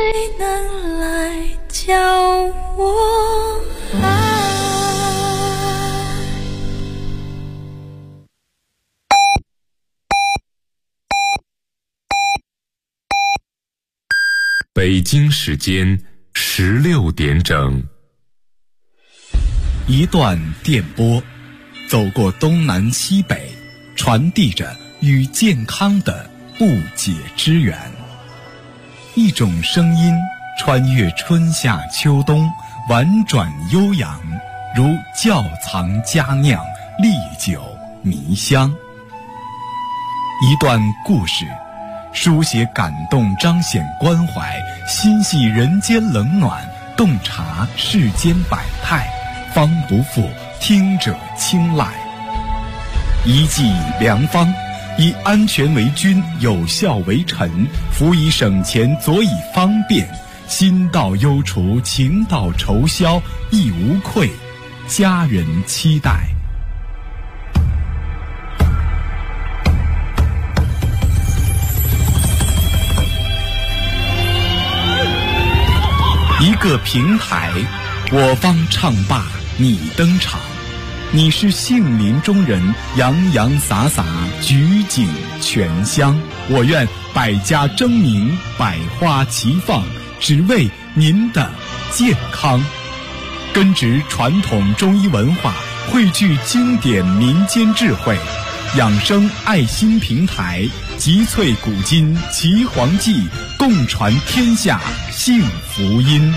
能来教我爱？ 北京时间16点整。 一段电波，走过东南西北，传递着与健康的不解之缘。一种声音穿越春夏秋冬，婉转悠扬，如窖藏佳酿，历久弥香。一段故事，书写感动，彰显关怀，心系人间冷暖，洞察世间百态，方不负听者青睐。一剂良方，以安全为君，有效为臣，辅以省钱，佐以方便，心到忧除，情到愁消，亦无愧，家人期待。一个平台，我方唱罢你登场，你是杏林中人，洋洋洒洒，举景全香。我愿百家争鸣，百花齐放，只为您的健康。根植传统中医文化，汇聚经典民间智慧，养生爱心平台，集萃古今岐黄记，共传天下幸福音。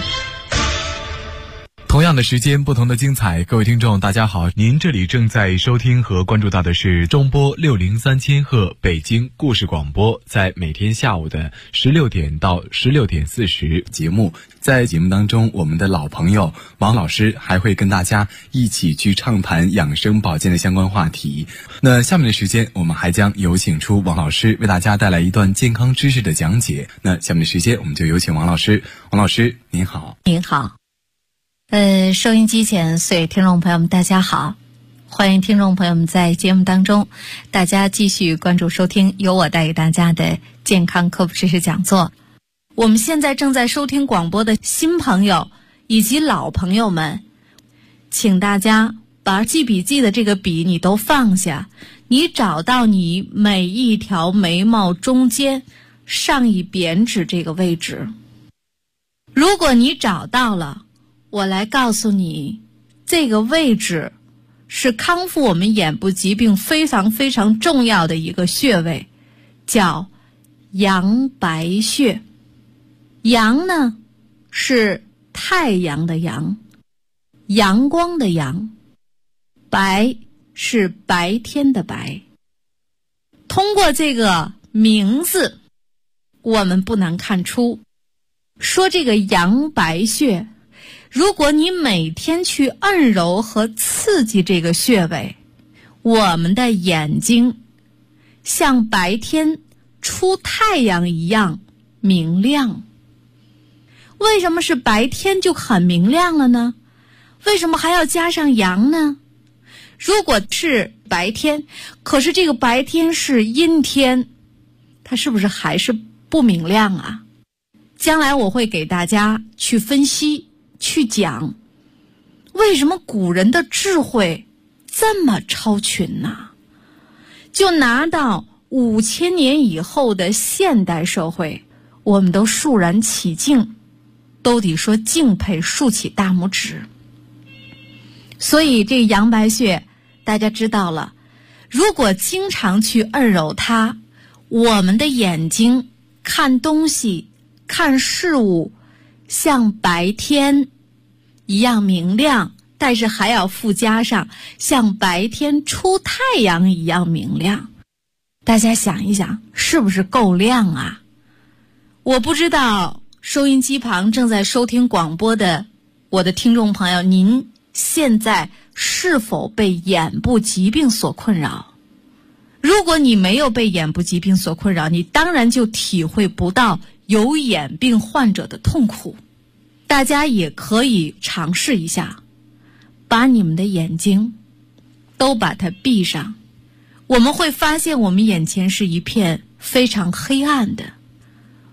同样的时间，不同的精彩。各位听众大家好，您这里正在收听和关注到的是中波603千赫北京故事广播，在每天下午的16点到16点40节目。在节目当中，我们的老朋友王老师还会跟大家一起去畅谈养生保健的相关话题。那下面的时间，我们还将有请出王老师为大家带来一段健康知识的讲解。那下面的时间，我们就有请王老师。王老师您好。 您好。收音机前所有听众朋友们大家好，欢迎听众朋友们在节目当中大家继续关注收听由我带给大家的健康科普知识讲座。我们现在正在收听广播的新朋友以及老朋友们，请大家把记笔记的这个笔你都放下，你找到你每一条眉毛中间上一扁指这个位置。如果你找到了，我来告诉你，这个位置是康复我们眼部疾病非常非常重要的一个穴位，叫阳白穴。阳呢是太阳的阳，阳光的阳，白是白天的白。通过这个名字，我们不难看出，说这个阳白穴，如果你每天去按揉和刺激这个穴位，我们的眼睛像白天出太阳一样明亮。为什么是白天就很明亮了呢？为什么还要加上阳呢？如果是白天，可是这个白天是阴天，它是不是还是不明亮啊？将来我会给大家去分析去讲，为什么古人的智慧这么超群呢？就拿到5000年以后的现代社会，我们都肃然起敬，都得说敬佩，竖起大拇指。所以这阳白穴大家知道了，如果经常去按揉它，我们的眼睛看东西看事物像白天一样明亮，但是还要附加上像白天出太阳一样明亮。大家想一想，是不是够亮啊？我不知道收音机旁正在收听广播的我的听众朋友，您现在是否被眼部疾病所困扰？如果你没有被眼部疾病所困扰，你当然就体会不到有眼病患者的痛苦。大家也可以尝试一下，把你们的眼睛都把它闭上，我们会发现我们眼前是一片非常黑暗的。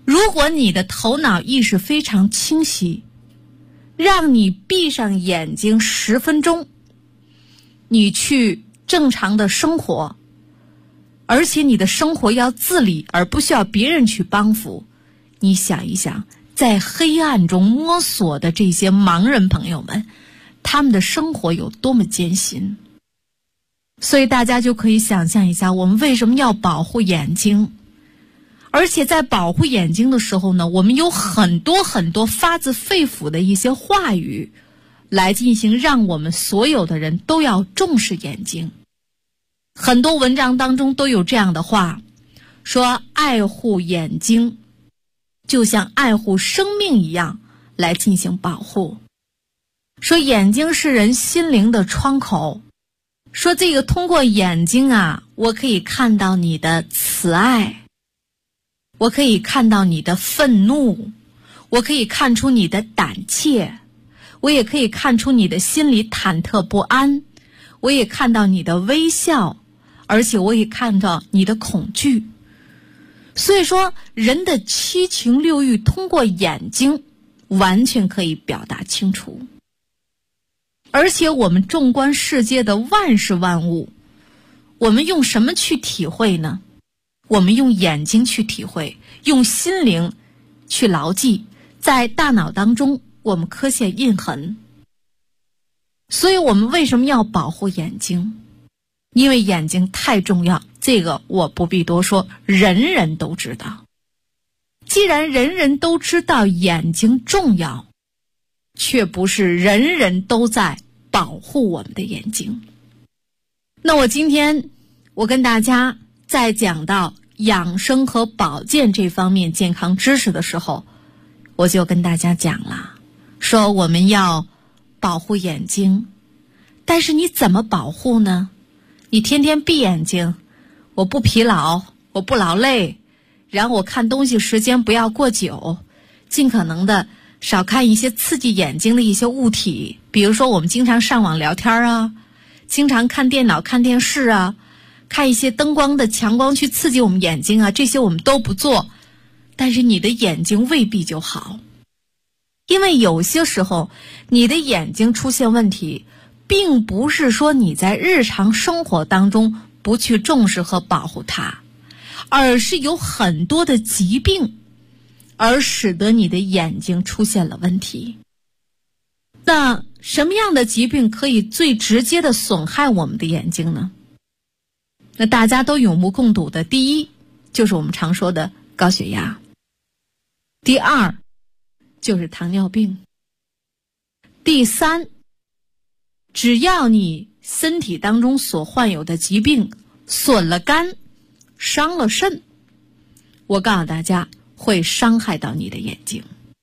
如果你的头脑意识非常清晰，让你闭上眼睛10分钟，你去正常的生活，而且你的生活要自理，而不需要别人去帮扶。你想一想，在黑暗中摸索的这些盲人朋友们，他们的生活有多么艰辛。所以大家就可以想象一下，我们为什么要保护眼睛。而且在保护眼睛的时候呢，我们有很多很多发自肺腑的一些话语来进行让我们所有的人都要重视眼睛。很多文章当中都有这样的话，说爱护眼睛就像爱护生命一样来进行保护。说眼睛是人心灵的窗口，说这个通过眼睛啊，我可以看到你的慈爱，我可以看到你的愤怒，我可以看出你的胆怯，我也可以看出你的心里忐忑不安，我也看到你的微笑，而且我也看到你的恐惧。所以说，人的七情六欲通过眼睛完全可以表达清楚。而且我们纵观世界的万事万物，我们用什么去体会呢？我们用眼睛去体会，用心灵去牢记，在大脑当中我们刻下印痕。所以我们为什么要保护眼睛？因为眼睛太重要，这个我不必多说，人人都知道。既然人人都知道眼睛重要，却不是人人都在保护我们的眼睛。那我今天跟大家在讲到养生和保健这方面健康知识的时候，我就跟大家讲了，说我们要保护眼睛。但是你怎么保护呢？你天天闭眼睛，我不疲劳，我不劳累，然后我看东西时间不要过久，尽可能的少看一些刺激眼睛的一些物体，比如说我们经常上网聊天啊，经常看电脑看电视啊，看一些灯光的强光去刺激我们眼睛啊，这些我们都不做，但是你的眼睛未必就好。因为有些时候你的眼睛出现问题，并不是说你在日常生活当中不去重视和保护它，而是有很多的疾病而使得你的眼睛出现了问题。那什么样的疾病可以最直接的损害我们的眼睛呢？那大家都有目共睹的，第一就是我们常说的高血压，第二就是糖尿病，第三，只要你身体当中所患有的疾病损了肝伤了肾，我告诉大家会伤害到你的眼睛。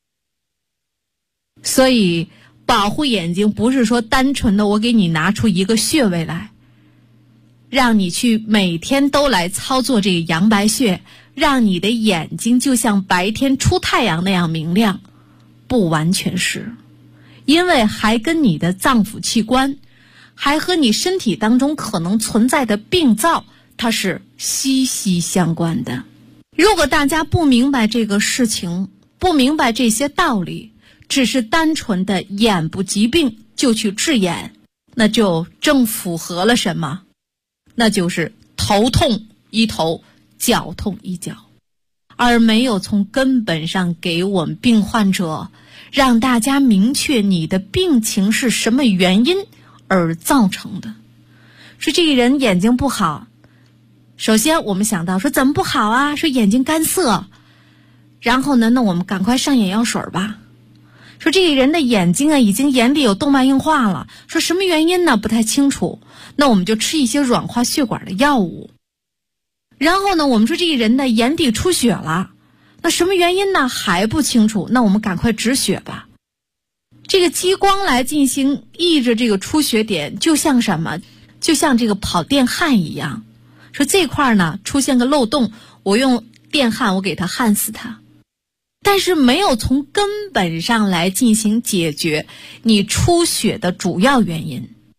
所以保护眼睛不是说单纯的我给你拿出一个穴位来，让你去每天都来操作这个阳白穴，让你的眼睛就像白天出太阳那样明亮，不完全是，因为还跟你的脏腑器官，还和你身体当中可能存在的病灶，它是息息相关的。如果大家不明白这个事情，不明白这些道理，只是单纯的眼部疾病就去治眼，那就正符合了什么？那就是头痛医头，脚痛医脚，而没有从根本上给我们病患者让大家明确你的病情是什么原因而造成的。说这个人眼睛不好，首先我们想到说怎么不好啊？说眼睛干涩，然后呢，那我们赶快上眼药水吧。说这个人的眼睛啊，已经眼底有动脉硬化了，说什么原因呢？不太清楚，那我们就吃一些软化血管的药物。然后呢，我们说这个人的眼底出血了，那什么原因呢？还不清楚，那我们赶快止血吧。这个激光来进行抑制这个出血点，就像什么？就像这个跑电焊一样。说这块呢出现个漏洞，我用电焊我给它焊死它，但是没有从根本上来进行解决你出血的主要原因。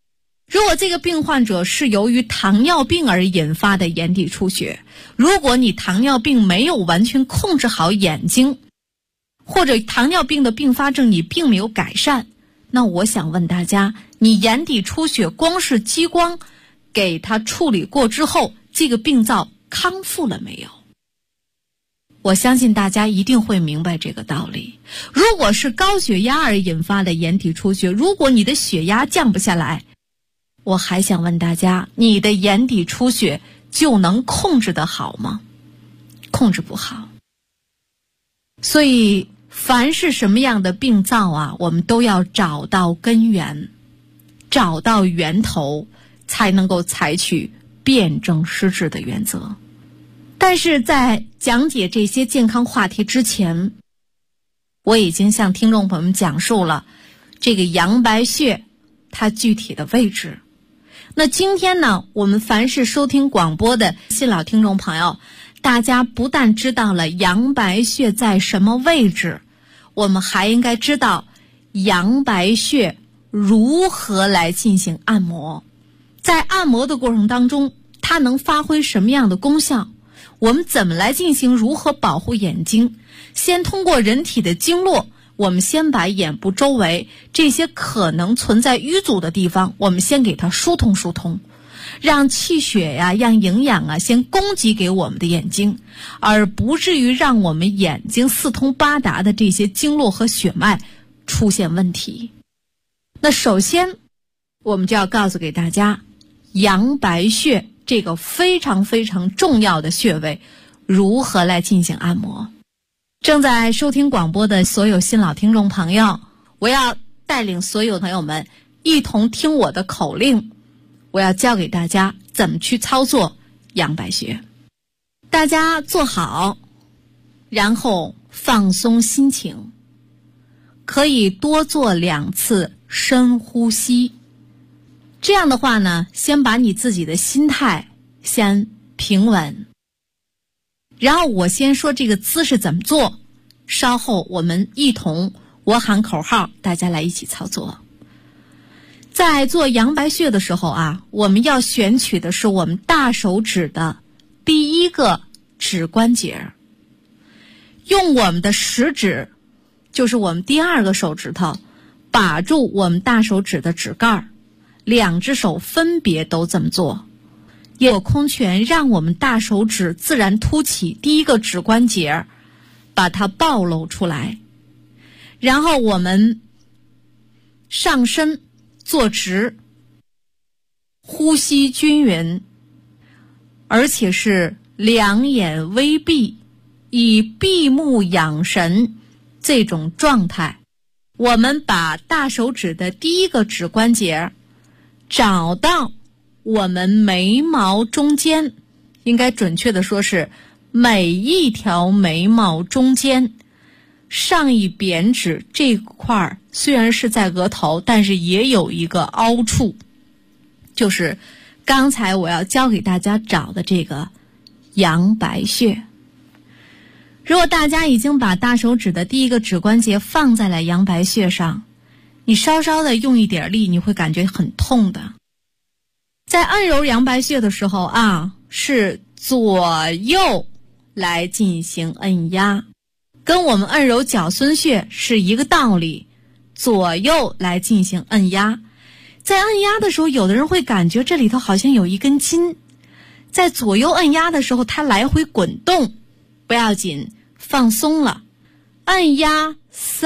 如果这个病患者是由于糖尿病而引发的眼底出血，如果你糖尿病没有完全控制好眼睛，或者糖尿病的并发症你并没有改善，那我想问大家，你眼底出血光是激光给它处理过之后，这个病灶康复了没有？我相信大家一定会明白这个道理。如果是高血压而引发的眼底出血，如果你的血压降不下来，我还想问大家，你的眼底出血就能控制得好吗？控制不好。所以凡是什么样的病灶啊，我们都要找到根源，找到源头，才能够采取辨证施治的原则。但是在讲解这些健康话题之前，我已经向听众朋友们讲述了这个阳白穴它具体的位置。那今天呢，我们凡是收听广播的新老听众朋友，大家不但知道了阳白穴在什么位置，我们还应该知道阳白穴如何来进行按摩。在按摩的过程当中，它能发挥什么样的功效？我们怎么来进行如何保护眼睛？先通过人体的经络，我们先把眼部周围这些可能存在淤阻的地方，我们先给它疏通疏通，让气血呀，让营养啊先供给给我们的眼睛，而不至于让我们眼睛四通八达的这些经络和血脉出现问题。那首先我们就要告诉给大家，阳白穴这个非常非常重要的穴位如何来进行按摩。正在收听广播的所有新老听众朋友，我要带领所有朋友们一同听我的口令，我要教给大家怎么去操作阳白穴。大家坐好，然后放松心情，可以多做2次深呼吸。这样的话呢，先把你自己的心态先平稳，然后我先说这个姿势怎么做，稍后我们一同我喊口号，大家来一起操作。在做阳白穴的时候啊，我们要选取的是我们大手指的第一个指关节，用我们的食指，就是我们第2个手指头，把住我们大手指的指盖，2只手分别都这么做，有空拳让我们大手指自然凸起第一个指关节，把它暴露出来，然后我们上身坐直，呼吸均匀，而且是两眼微闭，以闭目养神这种状态。我们把大手指的第一个指关节找到我们眉毛中间，应该准确的说是每一条眉毛中间上一扁指这块虽然是在额头，但是也有一个凹处，就是刚才我要教给大家找的这个阳白穴。如果大家已经把大手指的第一个指关节放在了阳白穴上，你稍稍的用一点力，你会感觉很痛的。在按揉阳白穴的时候啊，是左右来进行按压，跟我们按揉角孙穴是一个道理，左右来进行按压。在按压的时候，有的人会感觉这里头好像有一根筋，在左右按压的时候它来回滚动，不要紧，放松了，按压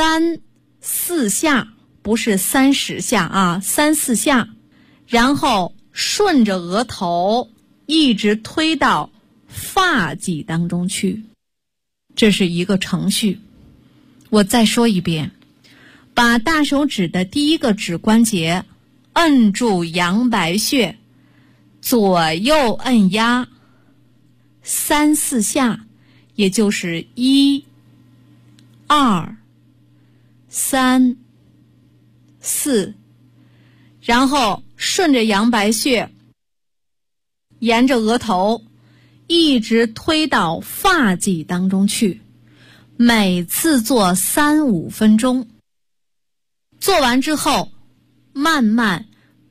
3、4下，不是30下啊，3、4下，然后顺着额头一直推到发际当中去，这是一个程序。我再说一遍，把大手指的第一个指关节按住阳白穴，左右按压3、4下，也就是1、2、3、4，然后顺着阳白穴沿着额头一直推到发际当中去，每次做3、5分钟。做完之后慢慢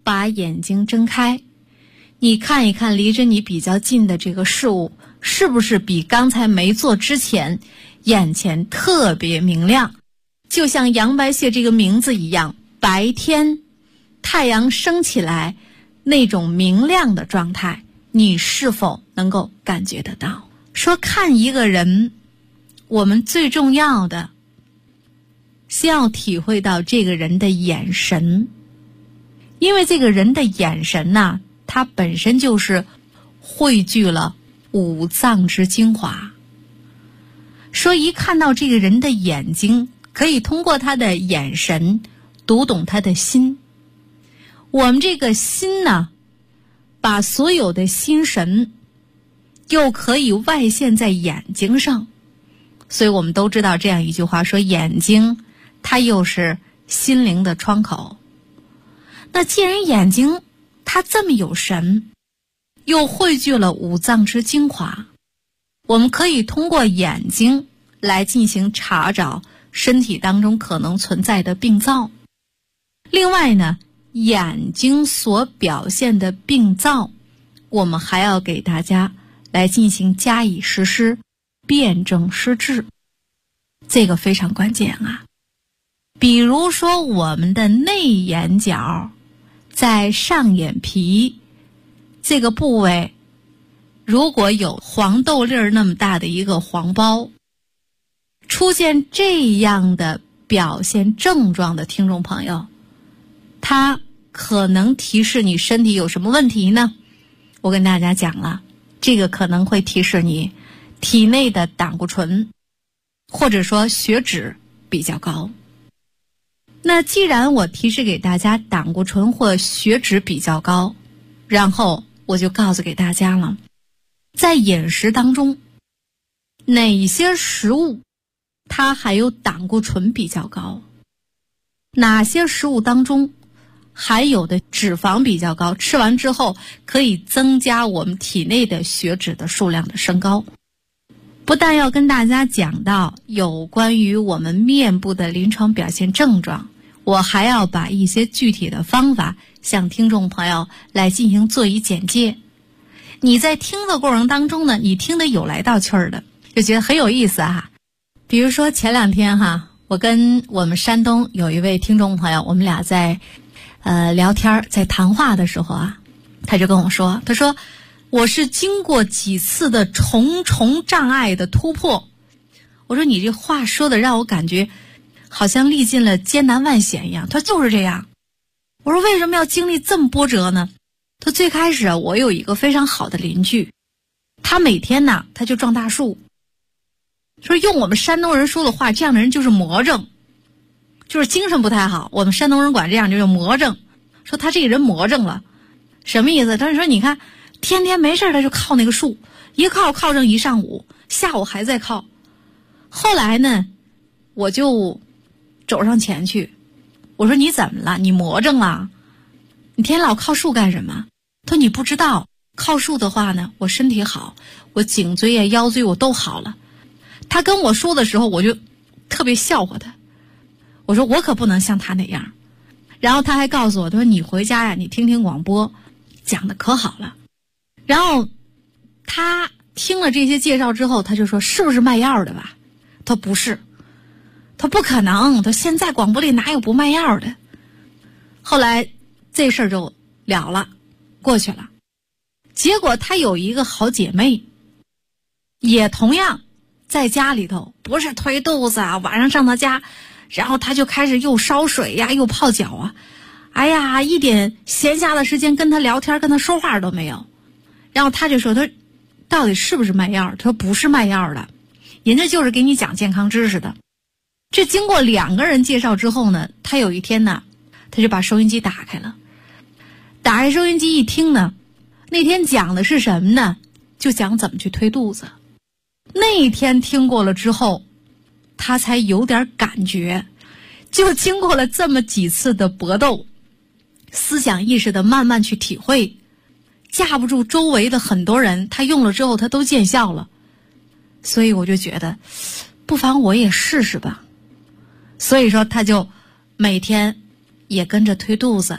把眼睛睁开，你看一看离着你比较近的这个事物，是不是比刚才没做之前眼前特别明亮？就像杨白蟹这个名字一样，白天太阳升起来那种明亮的状态，你是否能够感觉得到？说看一个人，我们最重要的先要体会到这个人的眼神，因为这个人的眼神呐，它本身就是汇聚了五脏之精华。说一看到这个人的眼睛，可以通过他的眼神读懂他的心。我们这个心呢，把所有的心神又可以外现在眼睛上，所以我们都知道这样一句话，说眼睛它又是心灵的窗口。那既然眼睛它这么有神，又汇聚了五脏之精华，我们可以通过眼睛来进行查找身体当中可能存在的病灶。另外呢，眼睛所表现的病灶，我们还要给大家来进行加以实施，辨证施治，这个非常关键啊。比如说我们的内眼角在上眼皮这个部位，如果有黄豆粒儿那么大的一个黄包，出现这样的表现症状的听众朋友，它可能提示你身体有什么问题呢？我跟大家讲了，这个可能会提示你体内的胆固醇或者说血脂比较高。那既然我提示给大家胆固醇或血脂比较高，然后我就告诉给大家了，在饮食当中哪些食物它还有胆固醇比较高，哪些食物当中还有的脂肪比较高，吃完之后可以增加我们体内的血脂的数量的升高。不但要跟大家讲到有关于我们面部的临床表现症状，我还要把一些具体的方法向听众朋友来进行做一简介。你在听的过程当中呢，你听得有来道气儿的，就觉得很有意思哈。比如说前两天哈，我跟我们山东有一位听众朋友，我们俩在聊天，在谈话的时候啊，他就跟我说，他说我是经过几次的重重障碍的突破。我说你这话说的让我感觉好像历尽了艰难万险一样。他就是这样。我说为什么要经历这么波折呢？他最开始我有一个非常好的邻居，他每天呢他就撞大树，说用我们山东人说的话，这样的人就是魔怔，就是精神不太好，我们山东人管这样就叫魔怔。说他这个人魔怔了，什么意思？他说你看天天没事他就靠那个树，一靠上一上午，下午还在靠。后来呢我就走上前去，我说你怎么了？你魔怔了？你天天老靠树干什么？他说你不知道，靠树的话呢我身体好，我颈椎啊腰椎我都好了。他跟我说的时候我就特别笑话他，我说我可不能像他那样。然后他还告诉我，他说你回家呀你听听广播，讲的可好了。然后他听了这些介绍之后，他就说是不是卖药的吧？他说不是，他不可能，他现在广播里哪有不卖药的。后来这事儿就了了，过去了。结果他有一个好姐妹，也同样在家里头，不是推肚子啊，晚上上他家，然后他就开始又烧水呀又泡脚啊，哎呀一点闲暇的时间跟他聊天跟他说话都没有。然后他就说他到底是不是卖药？他说不是卖药的，人家就是给你讲健康知识的。这经过2个人介绍之后呢，他有一天呢他就把收音机打开了，打开收音机一听呢，那天讲的是什么呢？就讲怎么去推肚子。那一天听过了之后，他才有点感觉，就经过了这么几次的搏斗，思想意识的慢慢去体会，架不住周围的很多人他用了之后他都见效了。所以我就觉得不妨我也试试吧。所以说他就每天也跟着推肚子，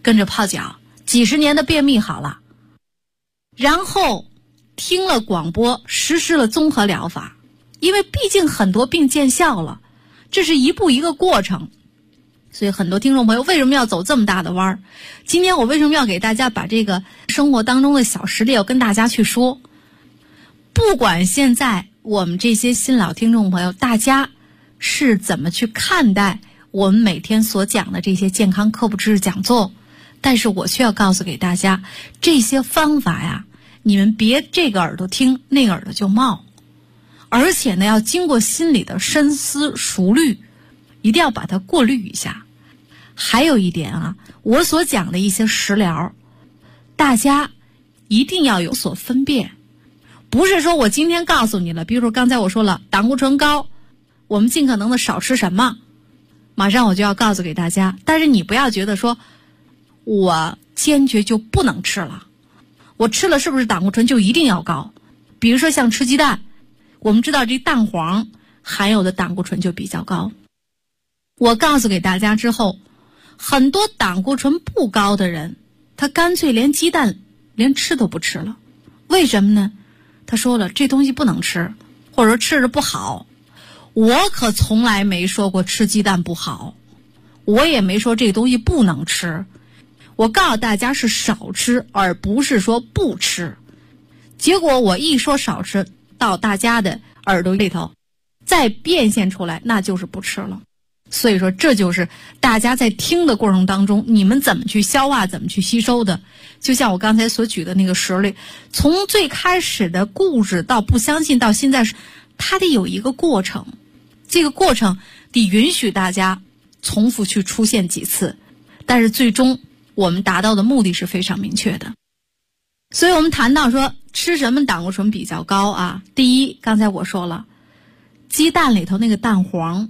跟着泡脚，几十年的便秘好了，然后听了广播，实施了综合疗法，因为毕竟很多病见效了，这是一步一个过程。所以很多听众朋友为什么要走这么大的弯儿？今天我为什么要给大家把这个生活当中的小实例要跟大家去说？不管现在我们这些新老听众朋友大家是怎么去看待我们每天所讲的这些健康科普知识讲座，但是我却要告诉给大家，这些方法呀，你们别这个耳朵听那个耳朵就冒，而且呢要经过心里的深思熟虑，一定要把它过滤一下。还有一点啊，我所讲的一些食疗，大家一定要有所分辨，不是说我今天告诉你了，比如说刚才我说了胆固醇高，我们尽可能的少吃什么，马上我就要告诉给大家，但是你不要觉得说我坚决就不能吃了，我吃了是不是胆固醇就一定要高？比如说像吃鸡蛋，我们知道这蛋黄含有的胆固醇就比较高，我告诉给大家之后，很多胆固醇不高的人，他干脆连鸡蛋连吃都不吃了。为什么呢？他说了这东西不能吃，或者说吃着不好。我可从来没说过吃鸡蛋不好，我也没说这个东西不能吃，我告诉大家是少吃，而不是说不吃。结果我一说少吃，到大家的耳朵里头再变现出来，那就是不吃了。所以说这就是大家在听的过程当中，你们怎么去消化，怎么去吸收的。就像我刚才所举的那个实例，从最开始的固执到不相信，到现在它得有一个过程，这个过程得允许大家重复去出现几次，但是最终我们达到的目的是非常明确的。所以我们谈到说吃什么胆固醇比较高啊，第一，刚才我说了，鸡蛋里头那个蛋黄，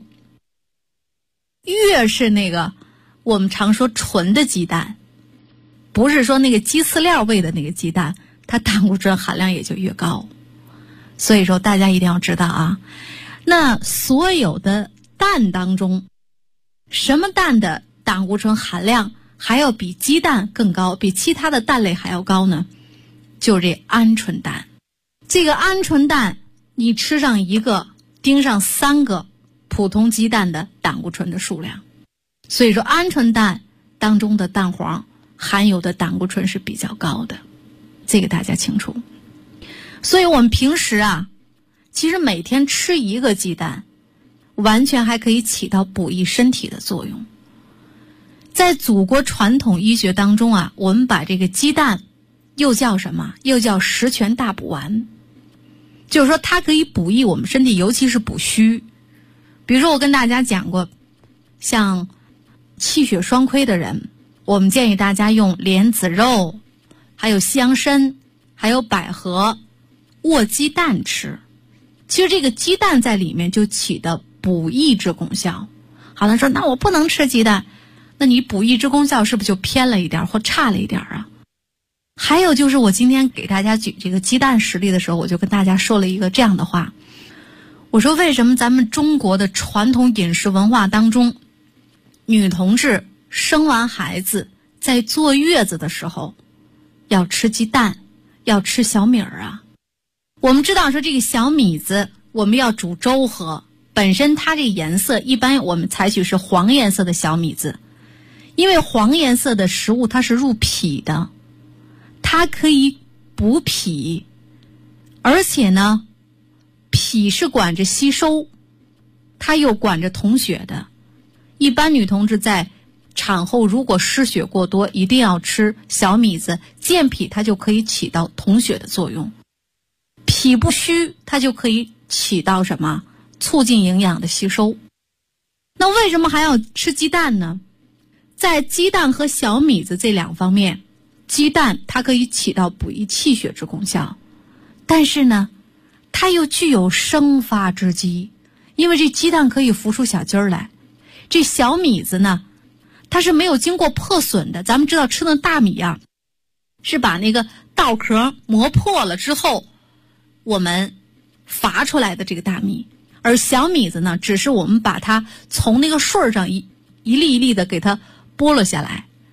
越是那个我们常说纯的鸡蛋，不是说那个鸡饲料味的那个鸡蛋，它胆固醇含量也就越高。所以说大家一定要知道啊，那所有的蛋当中，什么蛋的胆固醇含量还要比鸡蛋更高，比其他的蛋类还要高呢？就是这鹌鹑蛋。这个鹌鹑蛋你吃上一个，盯上3个普通鸡蛋的胆固醇的数量。所以说鹌鹑蛋当中的蛋黄含有的胆固醇是比较高的，这个大家清楚。所以我们平时啊，其实每天吃一个鸡蛋，完全还可以起到补益身体的作用。在祖国传统医学当中啊，我们把这个鸡蛋又叫什么？又叫十全大补丸。就是说它可以补益我们身体，尤其是补虚。比如说我跟大家讲过，像气血双亏的人，我们建议大家用莲子肉，还有西洋参，还有百合卧鸡蛋吃。其实这个鸡蛋在里面就起的补益之功效。好了，说那我不能吃鸡蛋，那你补益之功效是不是就偏了一点或差了一点啊？还有就是我今天给大家举这个鸡蛋实例的时候，我就跟大家说了一个这样的话，我说为什么咱们中国的传统饮食文化当中，女同志生完孩子在坐月子的时候要吃鸡蛋，要吃小米儿啊？我们知道说这个小米子我们要煮粥喝，本身它这个颜色一般我们采取是黄颜色的小米子，因为黄颜色的食物它是入脾的，它可以补脾，而且呢脾是管着吸收，它又管着统血的。一般女同志在产后如果失血过多，一定要吃小米子，健脾它就可以起到统血的作用，脾不虚它就可以起到什么？促进营养的吸收。那为什么还要吃鸡蛋呢？在鸡蛋和小米子这两方面，鸡蛋它可以起到补益气血之功效，但是呢它又具有生发之机，因为这鸡蛋可以孵出小鸡儿来。这小米子呢，它是没有经过破损的。咱们知道吃的大米啊，是把那个稻壳磨破了之后我们伐出来的这个大米，而小米子呢，只是我们把它从那个穗儿上一粒一粒的给它剥了下来。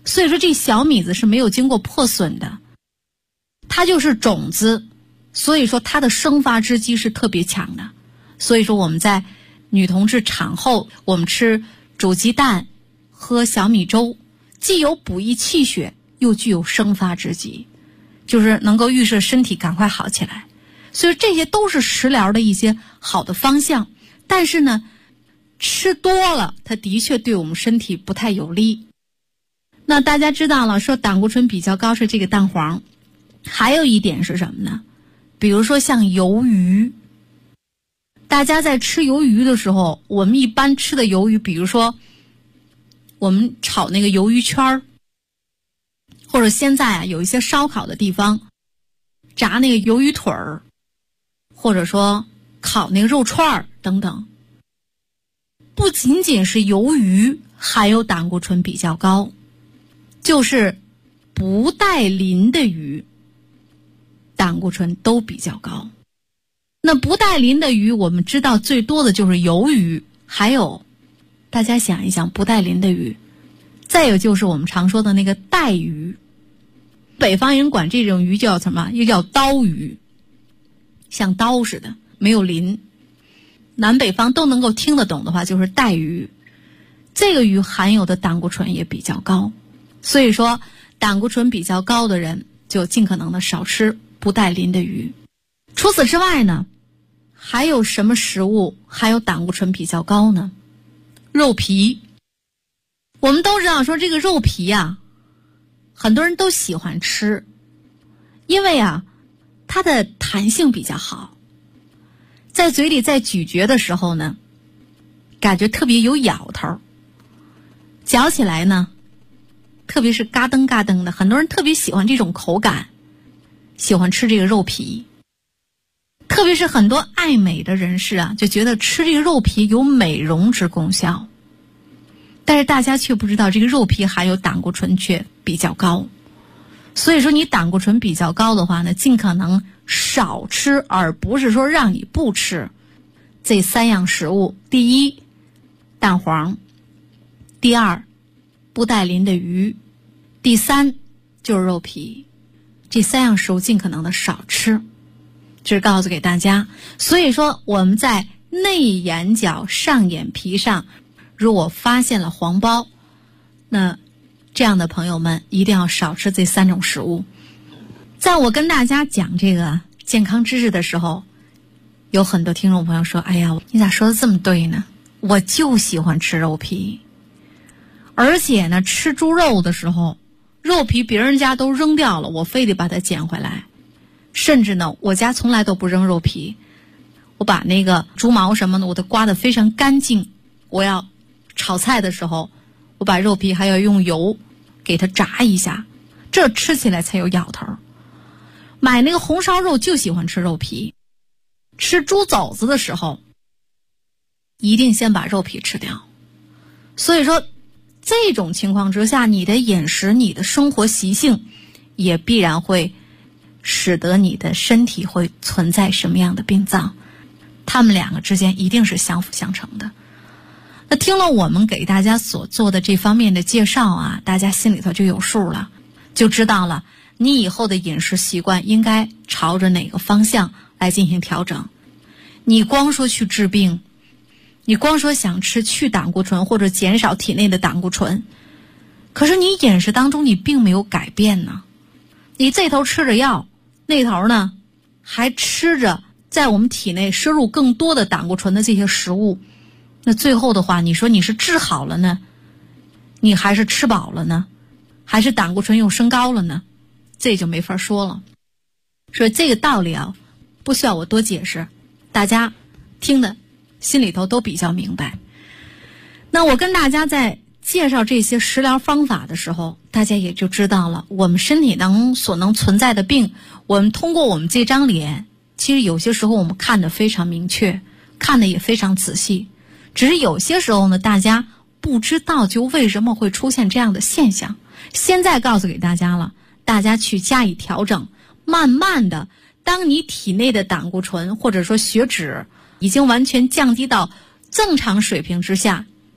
所以说这小米子是没有经过破损的，它就是种子，所以说它的生发之机是特别强的。所以说我们在女同志产后，我们吃煮鸡蛋喝小米粥，既有补益气血，又具有生发之机，就是能够预示身体赶快好起来。所以这些都是食疗的一些好的方向，但是呢吃多了它的确对我们身体不太有利。那大家知道了，说胆固醇比较高是这个蛋黄，还有一点是什么呢？比如说像鱿鱼，大家在吃鱿鱼的时候，我们一般吃的鱿鱼，比如说我们炒那个鱿鱼圈儿，或者现在有一些烧烤的地方炸那个鱿鱼腿儿，或者说烤那个肉串儿等等，不仅仅是鱿鱼含有胆固醇比较高，就是不带鳞的鱼胆固醇都比较高。那不带鳞的鱼我们知道最多的就是鱿鱼，还有大家想一想不带鳞的鱼，再有就是我们常说的那个带鱼，北方人管这种鱼叫什么？又叫刀鱼，像刀似的没有鳞，南北方都能够听得懂的话就是带鱼。这个鱼含有的胆固醇也比较高，所以说胆固醇比较高的人就尽可能的少吃不带鳞的鱼。除此之外呢，还有什么食物含有胆固醇比较高呢？肉皮。我们都知道说这个肉皮啊，很多人都喜欢吃，因为啊它的弹性比较好，在嘴里在咀嚼的时候呢，感觉特别有咬头，嚼起来呢特别是嘎噔嘎噔的，很多人特别喜欢这种口感，喜欢吃这个肉皮。特别是很多爱美的人士啊，就觉得吃这个肉皮有美容之功效，但是大家却不知道这个肉皮含有胆固醇却比较高。所以说你胆固醇比较高的话呢，尽可能少吃，而不是说让你不吃这3样食物。第一，蛋黄；第二，不带鳞的鱼；第三，就是肉皮。这3样食物尽可能的少吃，这是告诉给大家。所以说我们在内眼角上眼皮上如果发现了黄包，那这样的朋友们一定要少吃这3种食物。在我跟大家讲这个健康知识的时候，有很多听众朋友说，哎呀，你咋说的这么对呢？我就喜欢吃肉皮，而且呢吃猪肉的时候，肉皮别人家都扔掉了，我非得把它捡回来。甚至呢我家从来都不扔肉皮，我把那个猪毛什么的我都刮得非常干净，我要炒菜的时候我把肉皮还要用油给它炸一下，这吃起来才有咬头。买那个红烧肉就喜欢吃肉皮，吃猪肘子的时候一定先把肉皮吃掉。所以说这种情况之下，你的饮食你的生活习性也必然会使得你的身体会存在什么样的病灶，他们2个之间一定是相辅相成的。那听了我们给大家所做的这方面的介绍啊，大家心里头就有数了，就知道了你以后的饮食习惯应该朝着哪个方向来进行调整。你光说去治病，你光说想吃去胆固醇或者减少体内的胆固醇，可是你饮食当中你并没有改变呢。你这头吃着药，那头呢还吃着在我们体内摄入更多的胆固醇的这些食物，那最后的话，你说你是治好了呢，你还是吃饱了呢，还是胆固醇又升高了呢？这就没法说了。所以这个道理啊，不需要我多解释，大家听的心里头都比较明白。那我跟大家在介绍这些食疗方法的时候，大家也就知道了我们身体当中所能存在的病，我们通过我们这张脸，其实有些时候我们看得非常明确，看得也非常仔细，只是有些时候呢大家不知道就为什么会出现这样的现象。现在告诉给大家了，大家去加以调整，慢慢的当你体内的胆固醇或者说血脂已经完全降低到正常水平之下，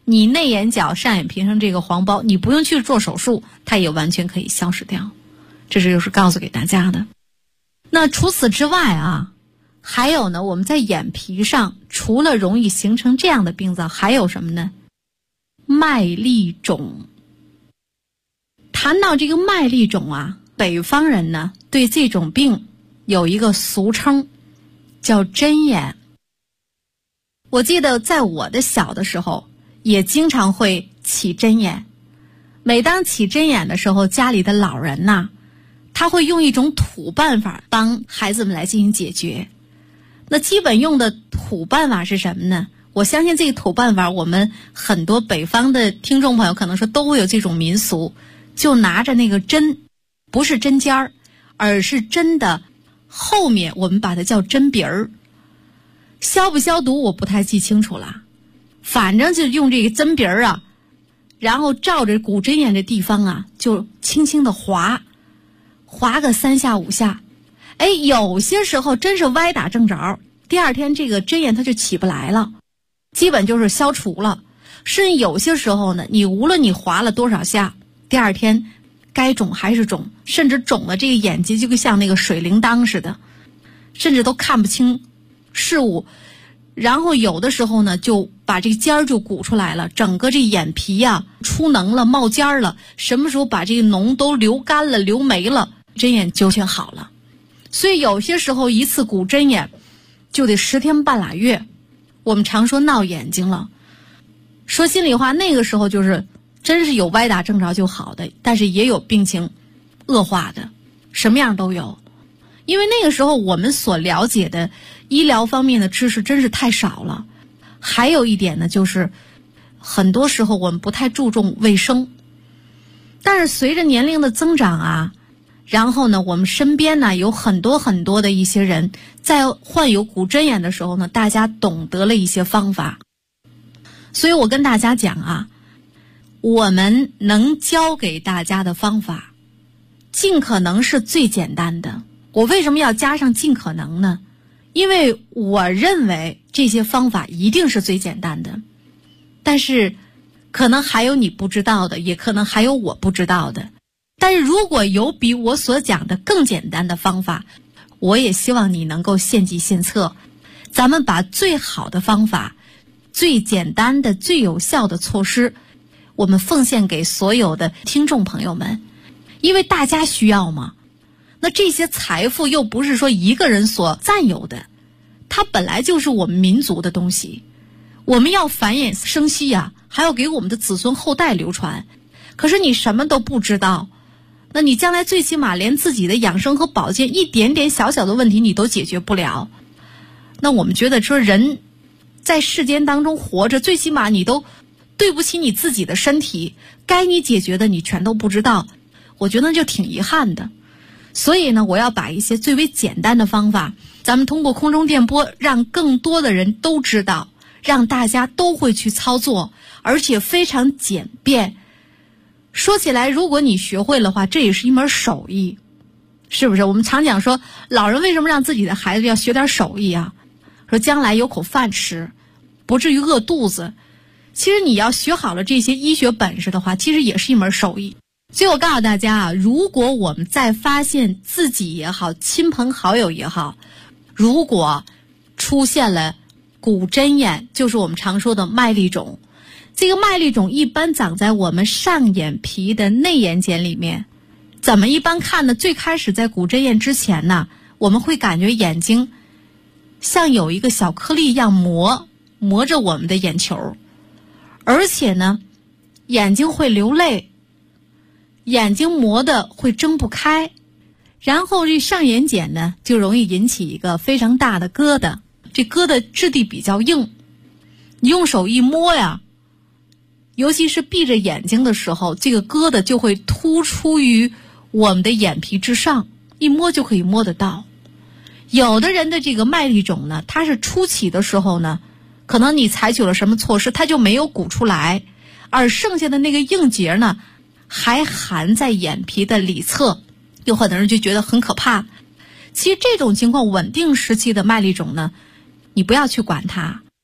你内眼角上眼皮上这个黄包，你不用去做手术，它也完全可以消失掉。这就是告诉给大家的。那除此之外啊，还有呢，我们在眼皮上除了容易形成这样的病灶，还有什么呢？麦粒肿。谈到这个麦粒肿啊，北方人呢对这种病有一个俗称，叫针眼。我记得在我的小的时候也经常会起针眼。每当起针眼的时候，家里的老人呐，他会用一种土办法帮孩子们来进行解决。那基本用的土办法是什么呢？我相信这个土办法，我们很多北方的听众朋友可能说都会有这种民俗，就拿着那个针，不是针尖儿，而是针的后面，我们把它叫针鼻儿。消不消毒我不太记清楚了，反正就用这个针鼻儿啊，然后照着骨针眼的地方啊，就轻轻的划个3下5下。有些时候真是歪打正着，第二天这个针眼它就起不来了，基本就是消除了。甚至有些时候呢，你无论你划了多少下，第二天该肿还是肿，甚至肿了这个眼睛就像那个水铃铛似的，甚至都看不清事物。然后有的时候呢，就把这个尖儿就鼓出来了，整个这眼皮呀出脓了，冒尖儿了，什么时候把这个脓都流干了流没了，针眼就全好了。所以有些时候一次鼓针眼就得10天半拉月，我们常说闹眼睛了。说心里话，那个时候就是真是有歪打正着就好的，但是也有病情恶化的，什么样都有。因为那个时候我们所了解的医疗方面的知识真是太少了。还有一点呢，就是很多时候我们不太注重卫生。但是随着年龄的增长啊，然后呢，我们身边呢有很多很多的一些人在患有骨针眼的时候呢，大家懂得了一些方法。所以我跟大家讲啊，我们能教给大家的方法尽可能是最简单的。我为什么要加上尽可能呢？因为我认为这些方法一定是最简单的，但是可能还有你不知道的，也可能还有我不知道的。但是如果有比我所讲的更简单的方法，我也希望你能够献计献策，咱们把最好的方法、最简单的、最有效的措施，我们奉献给所有的听众朋友们。因为大家需要嘛。那这些财富又不是说一个人所占有的，它本来就是我们民族的东西，我们要繁衍生息啊，还要给我们的子孙后代流传。可是你什么都不知道，那你将来最起码连自己的养生和保健一点点小小的问题你都解决不了。那我们觉得说人在世间当中活着，最起码你都对不起你自己的身体，该你解决的你全都不知道，我觉得就挺遗憾的。所以呢，我要把一些最为简单的方法，咱们通过空中电波让更多的人都知道，让大家都会去操作，而且非常简便。说起来，如果你学会的话，这也是一门手艺，是不是？我们常讲说，老人为什么让自己的孩子要学点手艺啊？说将来有口饭吃，不至于饿肚子。其实你要学好了这些医学本事的话，其实也是一门手艺。所以我告诉大家啊，如果我们在发现自己也好，亲朋好友也好，如果出现了骨针眼，就是我们常说的麦粒肿。这个麦粒肿一般长在我们上眼皮的内眼睑里面。怎么一般看呢？最开始在骨针眼之前呢，我们会感觉眼睛像有一个小颗粒一样磨着我们的眼球，而且呢，眼睛会流泪，眼睛磨得会睁不开，然后这上眼睑呢就容易引起一个非常大的疙瘩，这疙瘩质地比较硬，你用手一摸呀，尤其是闭着眼睛的时候，这个疙瘩就会突出于我们的眼皮之上，一摸就可以摸得到。有的人的这个麦粒肿呢，它是初期的时候呢，可能你采取了什么措施，它就没有鼓出来，而剩下的那个硬结呢还含在眼皮的里侧，有很多人就觉得很可怕。其实这种情况，稳定时期的麦粒肿呢，你不要去管它，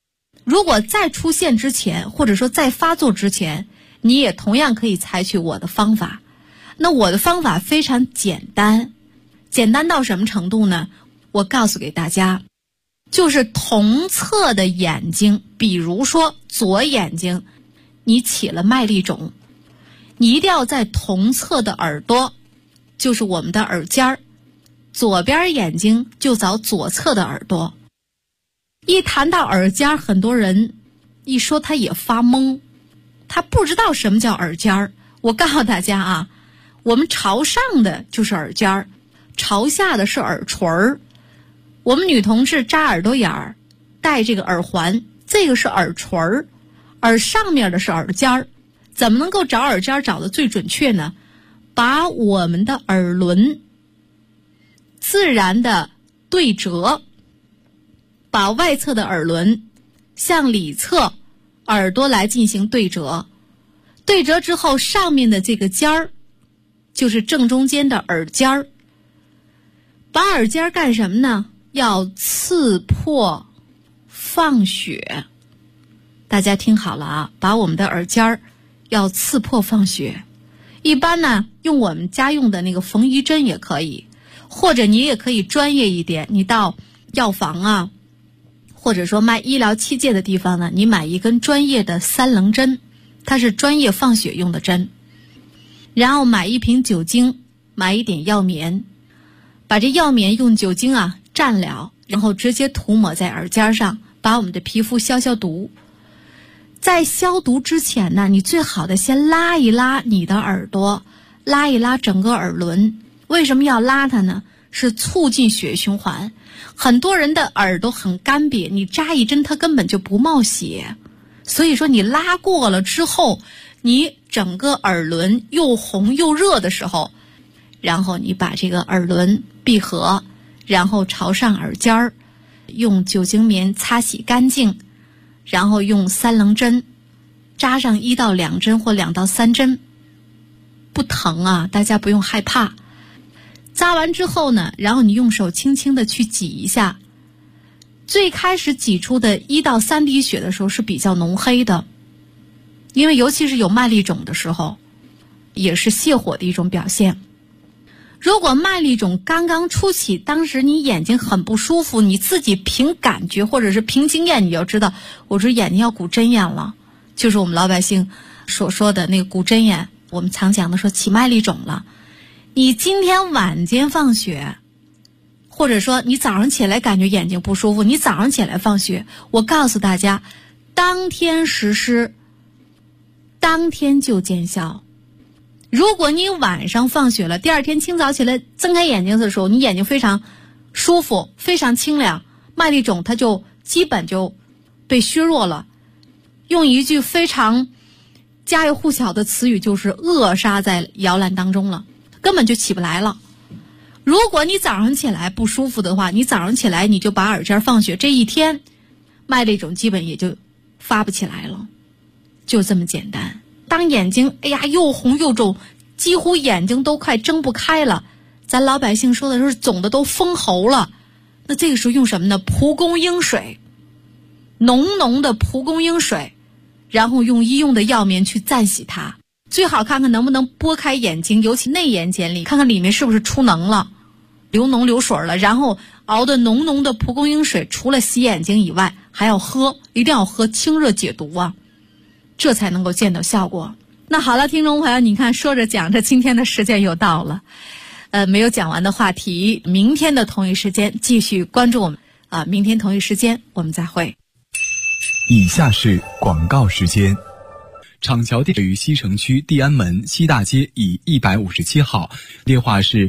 如果在出现之前，或者说在发作之前，你也同样可以采取我的方法。那我的方法非常简单，简单到什么程度呢？我告诉给大家，就是同侧的眼睛，比如说左眼睛你起了麦粒肿，你一定要在同侧的耳朵，就是我们的耳尖儿，左边眼睛就找左侧的耳朵。一谈到耳尖，很多人一说他也发懵，他不知道什么叫耳尖儿。我告诉大家啊，我们朝上的就是耳尖儿，朝下的是耳垂儿。我们女同志扎耳朵眼儿，戴这个耳环，这个是耳垂儿，耳上面的是耳尖儿。怎么能够找耳尖儿找得最准确呢？把我们的耳轮自然的对折，把外侧的耳轮向里侧耳朵来进行对折，对折之后上面的这个尖儿就是正中间的耳尖儿。把耳尖儿干什么呢？要刺破放血。大家听好了啊，把我们的耳尖儿要刺破放血。一般呢，用我们家用的那个缝衣针也可以，或者你也可以专业一点，你到药房啊，或者说卖医疗器械的地方呢，你买一根专业的3棱针，它是专业放血用的针。然后买一瓶酒精，买一点药棉，把这药棉用酒精啊蘸了，然后直接涂抹在耳尖上，把我们的皮肤消消毒。在消毒之前呢，你最好的先拉一拉你的耳朵，拉一拉整个耳轮。为什么要拉它呢？是促进血液循环。很多人的耳朵很干瘪，你扎一针它根本就不冒血，所以说你拉过了之后，你整个耳轮又红又热的时候，然后你把这个耳轮闭合，然后朝上耳尖儿，用酒精棉擦洗干净，然后用3棱针扎上1到2针或2到3针，不疼啊，大家不用害怕。扎完之后呢，然后你用手轻轻的去挤一下。最开始挤出的1到3滴血的时候是比较浓黑的，因为尤其是有麦粒肿的时候，也是泻火的一种表现。如果麦粒肿刚刚初起，当时你眼睛很不舒服，你自己凭感觉或者是凭经验，你要知道我这眼睛要鼓针眼了，就是我们老百姓所说的那个鼓针眼，我们常讲的说起麦粒肿了。你今天晚间放血，或者说你早上起来感觉眼睛不舒服，你早上起来放血，我告诉大家，当天实施，当天就见效。如果你晚上放血了，第二天清早起来睁开眼睛的时候，你眼睛非常舒服，非常清凉，麦粒肿它就基本就被削弱了。用一句非常家喻户晓的词语，就是扼杀在摇篮当中了，根本就起不来了。如果你早上起来不舒服的话，你早上起来你就把耳尖放血，这一天麦粒肿基本也就发不起来了，就这么简单。当眼睛哎呀又红又肿，几乎眼睛都快睁不开了，咱老百姓说的是肿的都封喉了，那这个时候用什么呢？蒲公英水，浓浓的蒲公英水，然后用医用的药棉去蘸洗它，最好看看能不能拨开眼睛，尤其内眼睑里，看看里面是不是出脓了，流脓流水了，然后熬的浓浓的蒲公英水，除了洗眼睛以外还要喝，一定要喝，清热解毒啊，这才能够见到效果。那好了，听众朋友，你看说着讲着，今天的时间又到了，没有讲完的话题，明天的同一时间继续关注我们啊，明天同一时间我们再会。 以下是广告时间。厂桥店位于西城区地安门西大街以157号，电话是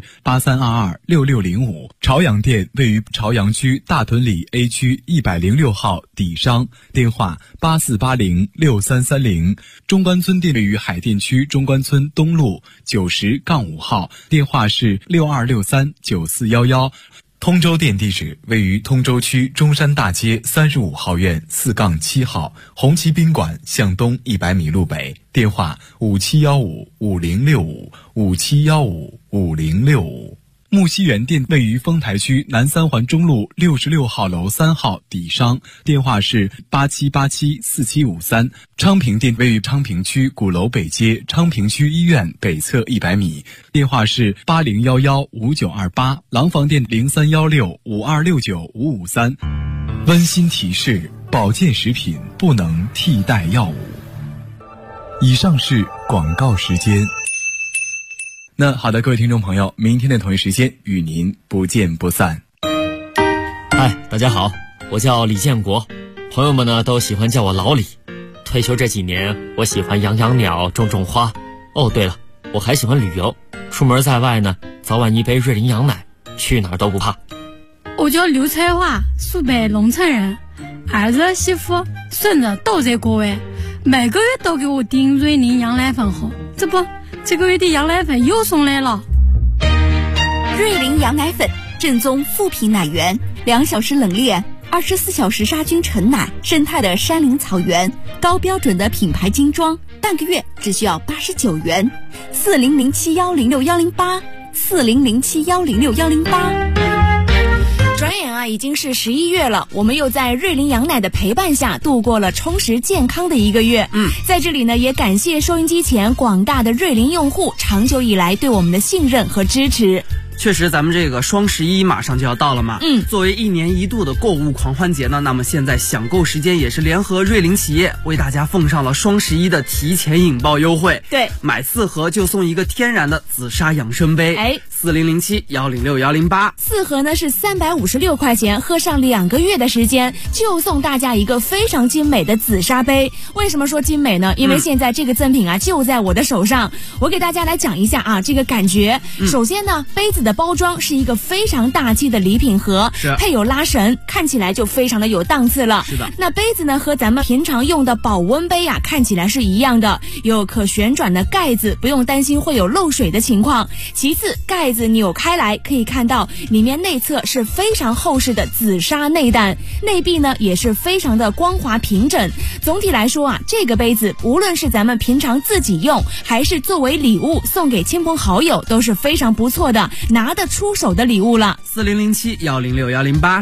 83226605。朝阳店位于朝阳区大屯里 A 区106号底商，电话84806330。中关村店位于海淀区中关村东路90-5号，电话是62639411。通州店地址位于通州区中山大街35号院4-7号，红旗宾馆向东100米路北，电话57155065，57155065。 木樨园店位于丰台区南三环中路66号楼3号底商，电话是87874753。昌平店位于昌平区鼓楼北街昌平区医院北侧100米，电话是80115928。廊坊店031652695553。温馨提示：保健食品不能替代药物。以上是广告时间。那好的，各位听众朋友，明天的同一时间与您不见不散。 嗨，大家好，我叫李建国，朋友们呢都喜欢叫我老李。退休这几年，我喜欢养养鸟，种种花。哦，对了，我还喜欢旅游，出门在外呢，早晚一杯瑞麟羊奶，去哪儿都不怕。 我叫刘彩华，苏北龙城人，儿子、媳妇、孙子都在国外，每个月都给我订瑞麟羊奶粉喝。这个月的羊奶粉又送来了。 瑞麟羊奶粉，正宗富品奶源，2小时冷链，24小时杀菌陈奶，生态的山林草原，高标准的品牌精装，半个月只需要89元。4007106108，4007106108。转眼啊，已经是11月了，我们又在瑞麟羊奶的陪伴下度过了充实健康的一个月。在这里呢，也感谢收音机前广大的瑞麟用户长久以来对我们的信任和支持。 确实，咱们这个双11马上就要到了嘛。作为1年1度的购物狂欢节呢，那么现在享购时间也是联合瑞麟企业为大家奉上了双11的提前引爆优惠。 对， 买4盒就送一个天然的紫砂养生杯。4007106108，4 盒呢是356块钱，喝上2个月的时间，就送大家一个非常精美的紫砂杯。为什么说精美呢？因为现在这个赠品啊就在我的手上，我给大家来讲一下啊这个感觉。首先呢，杯子的包装是一个非常大气的礼品盒，配有拉绳，看起来就非常的有档次了。 是的， 那杯子呢和咱们平常用的保温杯啊看起来是一样的，有可旋转的盖子，不用担心会有漏水的情况。其次，盖子扭开来可以看到里面内侧是非常厚实的紫砂内胆，内壁呢也是非常的光滑平整。总体来说啊，这个杯子无论是咱们平常自己用，还是作为礼物送给亲朋好友，都是非常不错的，拿得出手的礼物了。 4007106108，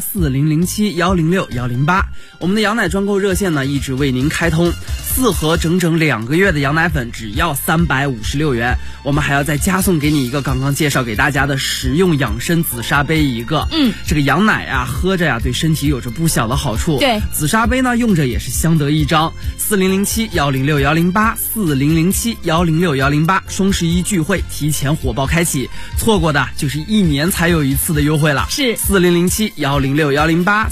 4007106108，我们的羊奶专购热线呢一直为您开通，4盒整整2个月的羊奶粉只要356元，我们还要再加送给你一个刚刚介绍给大家的实用养生紫砂杯一个。这个羊奶啊喝着呀对身体有着不小的好处。 对， 紫砂杯呢用着也是相得益彰。4007106108， 4007106108，双11聚会提前火爆开启，错过的就是1年才有一次的优惠了。 是 4007106108，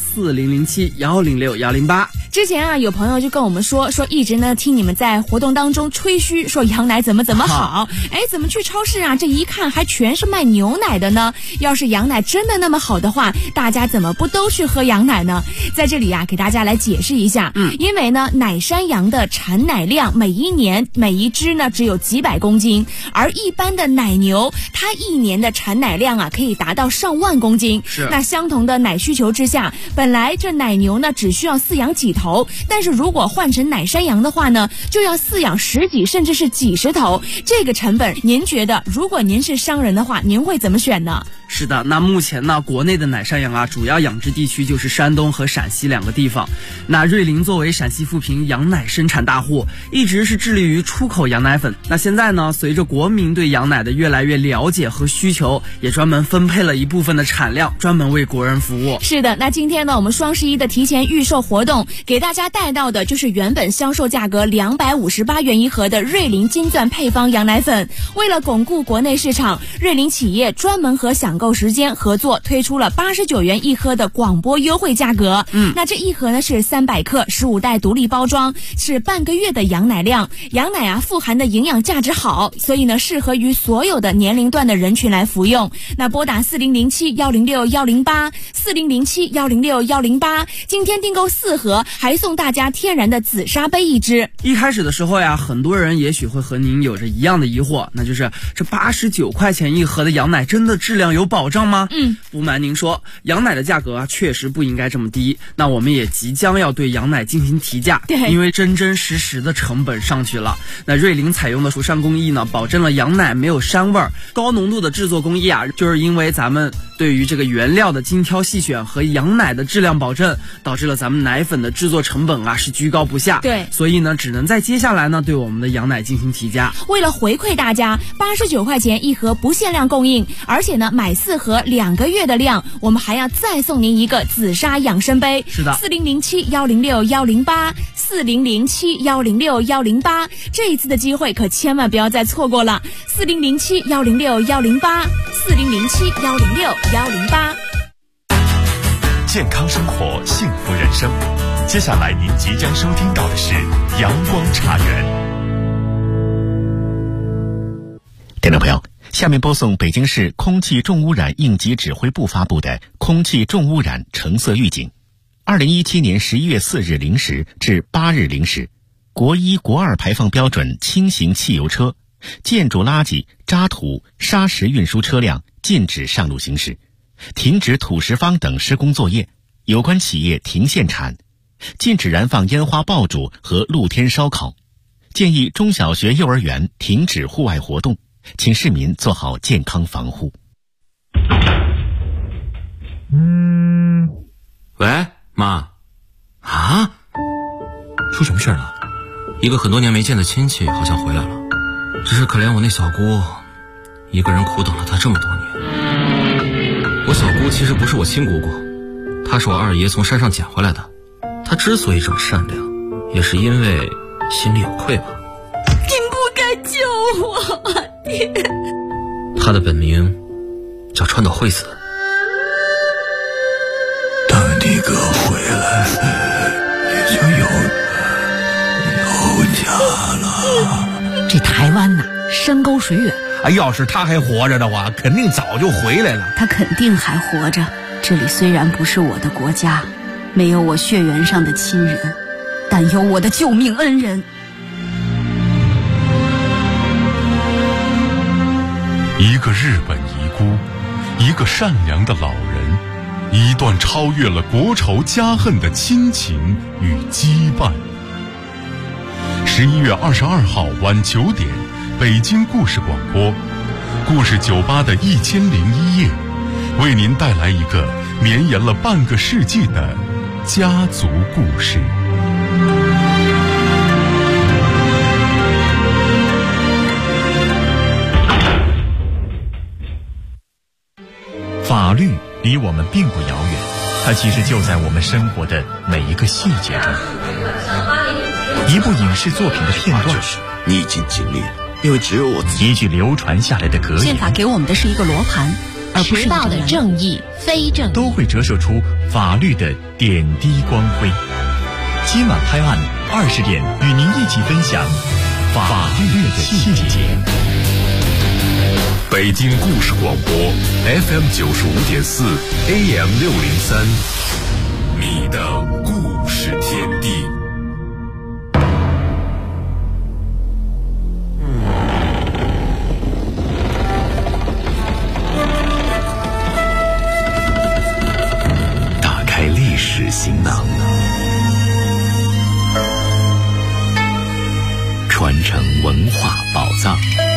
4007106108。 之前啊有朋友就跟我们说一直呢听你们在活动当中吹嘘说羊奶怎么好，怎么去超市啊这一看还全是卖牛奶的呢？要是羊奶真的那么好的话，大家怎么不都去喝羊奶呢？在这里啊给大家来解释一下。因为呢奶山羊的产奶量每一年每一只呢只有几百公斤，而一般的奶牛它1年的产奶量啊可以达到上万公斤。 是， 那相同的奶需求之下，本来这奶牛呢只需要饲养几头，但是如果换成奶山羊的话呢，就要饲养10几甚至是几十头。这个成本您觉得如果您是商人的话，您会怎么选呢？ 是的，那目前呢国内的奶山羊啊主要养殖地区就是山东和陕西2个地方。那瑞麟作为陕西富平羊奶生产大户，一直是致力于出口羊奶粉。那现在呢随着国民对羊奶的越来越了解和需求，也专门分配了一部分的产量专门为国人服务。 是的，那今天呢我们双11的提前预售活动给大家带到的就是原本销售价格258元一盒的瑞麟金钻配方羊奶粉。为了巩固国内市场，瑞麟企业专门和享购时间合作推出了89元一盒的广播优惠价格。那这一盒呢是300克15袋独立包装，是半个月的羊奶量。羊奶啊富含的营养价值好，所以呢适合于所有的年龄段的人群来服用。那拨打4007106108， 4007106108，今天订购4盒还送大家天然的紫砂杯1只。 一开始的时候呀，很多人也许会和您有着一样的疑惑，那就是这89块钱一盒的羊奶真的质量有保障吗？不瞒您说，羊奶的价格确实不应该这么低。那我们也即将要对羊奶进行提价，因为真真实实的成本上去了。那瑞麟采用的除膻工艺呢，保证了羊奶没有膻味儿。高浓度的制作工艺就是因为咱们对于这个原料的精挑细选和羊奶的质量保证，导致了咱们奶粉的制作成本是居高不下。 对， 所以呢，只能在接下来呢对我们的羊奶进行提价。 为了回馈大家，89块钱一盒不限量供应，而且呢买4盒2个月的量，我们还要再送您一个紫砂养生杯。 是的 ，4007-106-108，4007-106-108，这一次的机会可千万不要再错过了。4007-106-108，4007-106-108。 健康生活，幸福人生。接下来您即将收听到的是阳光茶园。听众朋友，下面播送北京市空气重污染应急指挥部发布的空气重污染橙色预警。2017年11月4日0时至8日0时，国1、国2排放标准轻型汽油车、建筑垃圾、渣土、砂石运输车辆禁止上路行驶，停止土石方等施工作业，有关企业停限产，禁止燃放烟花爆竹和露天烧烤，建议中小学、幼儿园停止户外活动，请市民做好健康防护。 喂，妈。啊？出什么事了？一个很多年没见的亲戚好像回来了，只是可怜我那小姑，一个人苦等了她这么多年。我小姑其实不是我亲姑姑，她是我二爷从山上捡回来的。她之所以这么善良，也是因为心里有愧吧。 您不该救我，爹。 她的本名叫川岛惠子。 等你哥回来，你就有家了。 这台湾呐，山高水远。 要是他还活着的话，肯定早就回来了。 他肯定还活着。这里虽然不是我的国家，没有我血缘上的亲人，但有我的救命恩人。 一个日本遗孤，一个善良的老人，一段超越了国仇家恨的亲情与羁绊。11月22号晚9点，北京故事广播，故事酒吧的1001夜，为您带来一个绵延了半个世纪的家族故事。 法律离我们并不遥远，它其实就在我们生活的每一个细节中。一部影视作品的片段， 你已经尽力了，因为只有我自己。 一句流传下来的格言， 宪法给我们的是一个罗盘，而不是时报的正义非正义， 都会折射出法律的点滴光辉。今晚拍案20点，与您一起分享法律的细节。 北京故事广播 FM 95.4 AM 603，你的故事天地。 打开历史行囊，传承文化宝藏。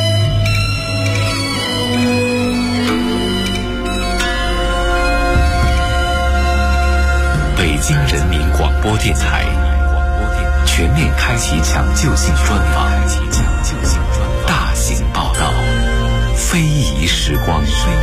北京人民广播电台全面开启抢救性专访，大型报道，非遗时光。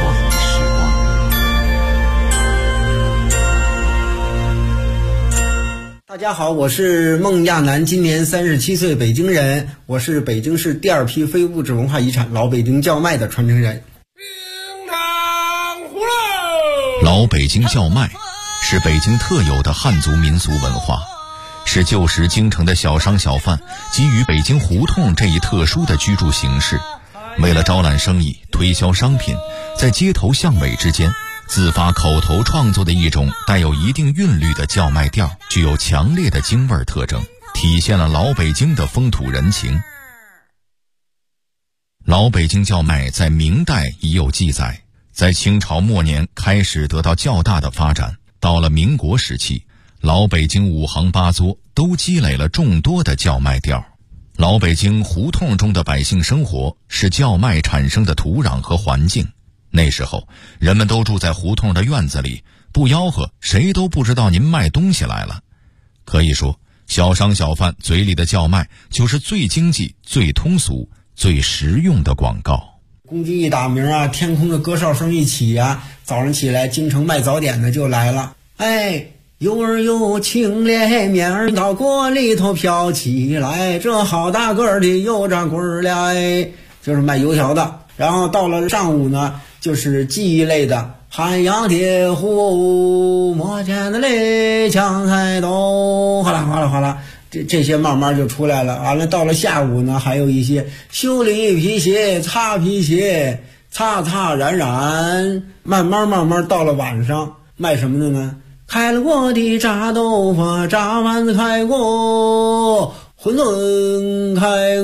大家好，我是孟亚楠，今年37岁，北京人，我是北京市第2批非物质文化遗产老北京叫卖的传承人。 老北京叫卖是北京特有的汉族民俗文化，是旧时京城的小商小贩给予北京胡同这一特殊的居住形式，为了招揽生意、推销商品，在街头巷尾之间自发口头创作的一种带有一定韵律的叫卖调，具有强烈的京味特征，体现了老北京的风土人情。老北京叫卖在明代已有记载， 在清朝末年开始得到较大的发展。到了民国时期，老北京五行八作都积累了众多的叫卖调。老北京胡同中的百姓生活是叫卖产生的土壤和环境。那时候人们都住在胡同的院子里，不吆喝谁都不知道您卖东西来了。可以说小商小贩嘴里的叫卖就是最经济、最通俗、最实用的广告。 公鸡一打鸣啊，天空的歌哨声一起啊，早上起来京城卖早点的就来了。哎，油儿有青莲面儿到锅里头飘起来，这好大个的油炸滚儿来，就是卖油条的。然后到了上午呢，就是记忆类的，汉阳铁壶磨尖的泪抢菜豆，哗啦哗啦哗啦，这些慢慢就出来了。完了到了下午呢，还有一些修理皮鞋、擦皮鞋、擦擦染染，慢慢到了晚上卖什么的呢？开了锅的炸豆腐，炸丸子开锅，馄饨开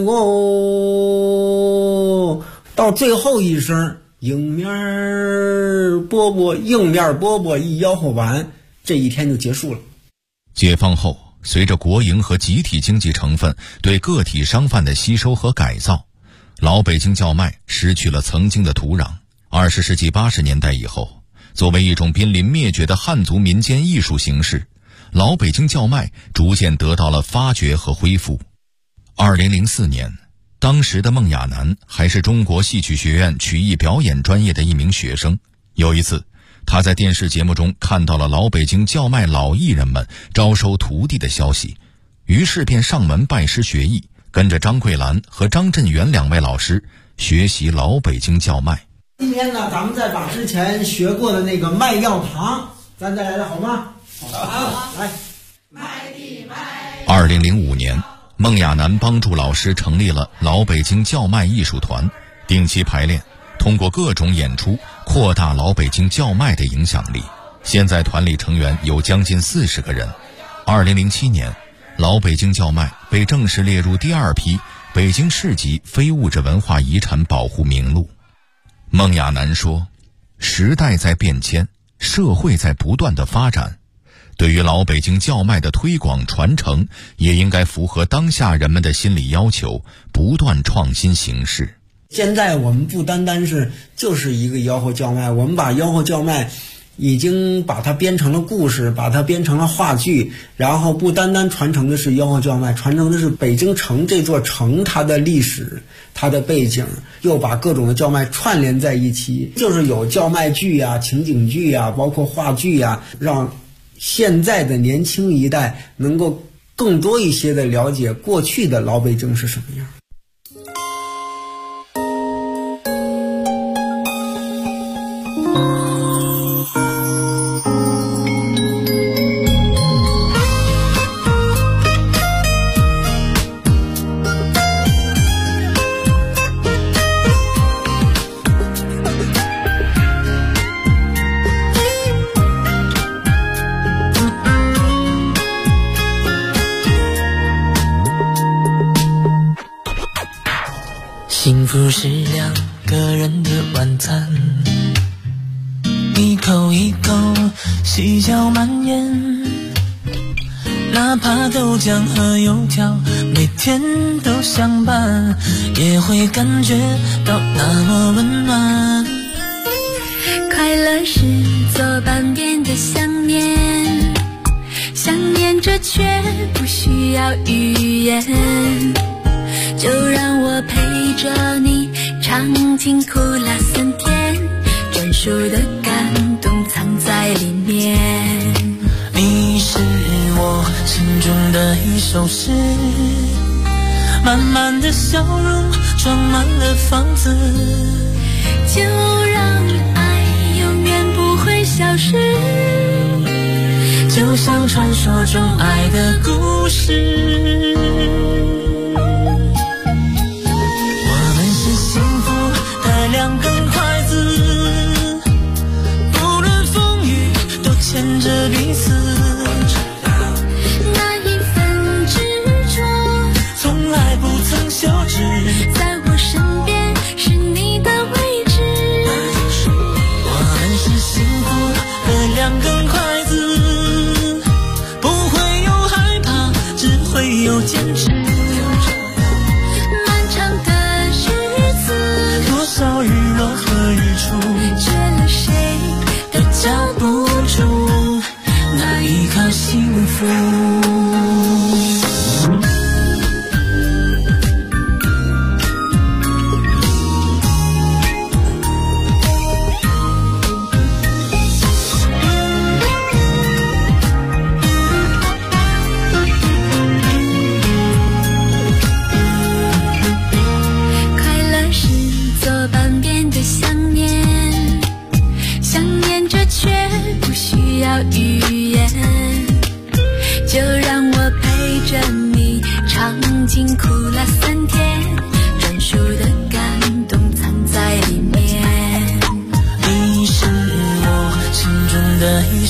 锅，到最后一声硬面饽饽一吆喝完，这一天就结束了。 解放后，随着国营和集体经济成分对个体商贩的吸收和改造，老北京叫卖失去了曾经的土壤。20世纪80年代以后，作为一种濒临灭绝的汉族民间艺术形式，老北京叫卖逐渐得到了发掘和恢复。2004年，当时的孟亚楠还是中国戏曲学院曲艺表演专业的一名学生。有一次，他在电视节目中看到了老北京叫卖老艺人们招收徒弟的消息，于是便上门拜师学艺，跟着张桂兰和张振元2位老师学习老北京叫卖。 今天呢，咱们再把之前学过的那个卖药堂，咱再来了好吗？好，来。 2005年，孟亚楠帮助老师成立了老北京叫卖艺术团，定期排练，通过各种演出扩大老北京叫卖的影响力。现在团里成员有将近40个人。2007年，老北京叫卖被正式列入第2批北京市级非物质文化遗产保护名录。孟亚楠说，时代在变迁，社会在不断的发展，对于老北京叫卖的推广传承，也应该符合当下人们的心理要求，不断创新形式。 现在我们不单单是就是一个吆喝叫卖，我们把吆喝叫卖已经把它编成了故事，把它编成了话剧，然后不单单传承的是吆喝叫卖，传承的是北京城这座城它的历史、它的背景，又把各种的叫卖串联在一起，就是有叫卖剧啊、情景剧啊，包括话剧啊，让现在的年轻一代能够更多一些的了解过去的老北京是什么样。 幸福是2个人的晚餐，一口一口细嚼慢咽，哪怕豆浆和油条每天都相伴，也会感觉到那么温暖。 快乐是左半边的想念，想念着却不需要语言，就让我陪着你尝尽苦辣酸甜，专属的感动藏在里面。 你是我心中的一首诗，满满的笑容装满了房子， 就让爱永远不会消失， 就像传说中爱的故事。2根筷子，不论风雨都牵着彼此， 那一份执着从来不曾休止， 在我身边是你的位置，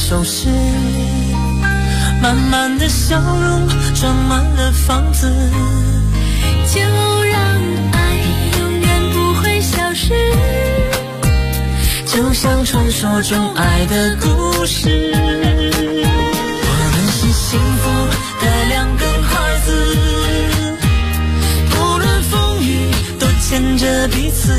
熟识，满满的笑容装满了房子， 就让爱永远不会消失， 就像传说中爱的故事。我们是幸福的两根筷子，不论风雨都牵着彼此，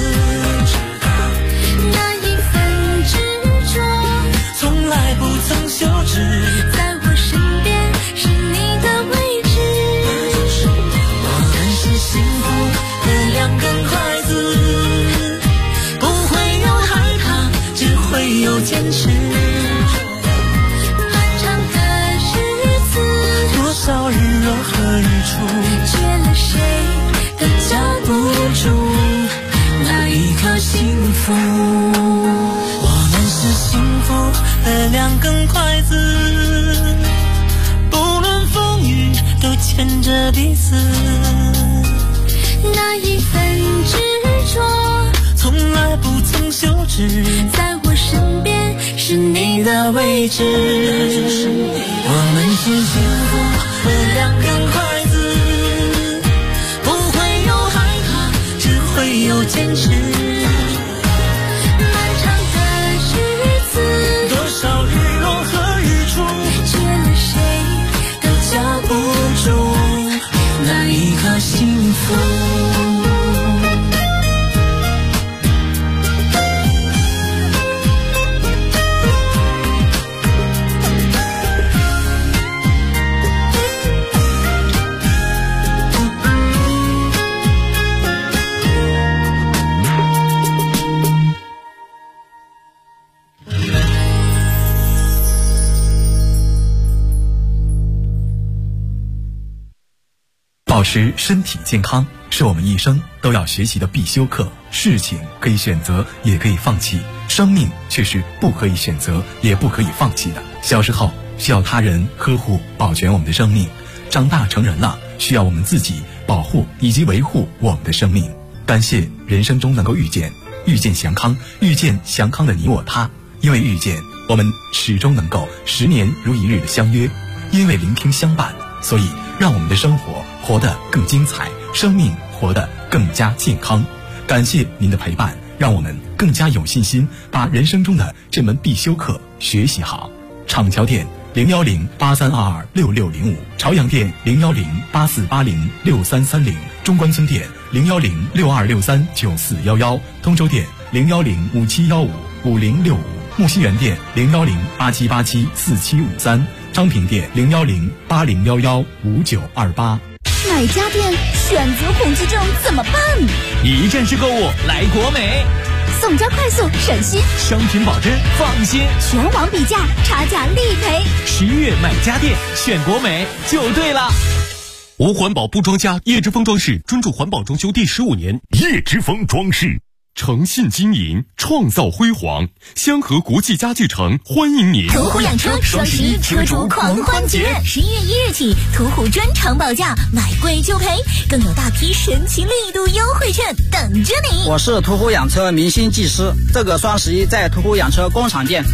那一份执着从来不曾休止， 在我身边是你的位置。 我们是幸福的两根筷子，不会有害怕，只会有坚持。 漫长的日子， 多少日落和日出， 缺了谁都夹不住那一颗幸福。我们是幸福的两根筷子，不论风雨都牵着彼此， 那一份执着从来不曾休止， 在我身边是你的位置。 我们是幸福的两根筷子，不会有害怕，只会有坚持。 漫长的日子， 多少日落和日出， 缺了谁都夹不住那一颗幸福。 保持身体健康是我们一生都要学习的必修课。事情可以选择，也可以放弃，生命却是不可以选择，也不可以放弃的。小时候需要他人呵护保全我们的生命，长大成人了需要我们自己保护以及维护我们的生命。感谢人生中能够遇见祥康，遇见祥康的你我他。因为遇见，我们始终能够10年如一日的相约；因为聆听相伴，所以让我们的生活活得更精彩，生命活得更加健康。感谢您的陪伴，让我们更加有信心把人生中的这门必修课学习好。厂桥店01083226605，朝阳店01084806330，中关村店01062639411，通州店01057155065，木樨园店01087874753，昌平店01080115928。 买家电选择恐惧症怎么办？ 一站式购物来国美， 送交快速省心， 商品保真放心， 全网比价，差价立赔。 11月买家电选国美就对了。 无环保不装家，叶之峰装饰专注环保装修第15年。叶之峰装饰，诚信经营，创造辉煌。香河国际家具城欢迎您。 途虎养车双11车主狂欢节，11月1日起，途虎专场保价，买贵就赔，更有大批神奇力度优惠券等着你。 我是途虎养车明星技师，这个双11在途虎养车工厂店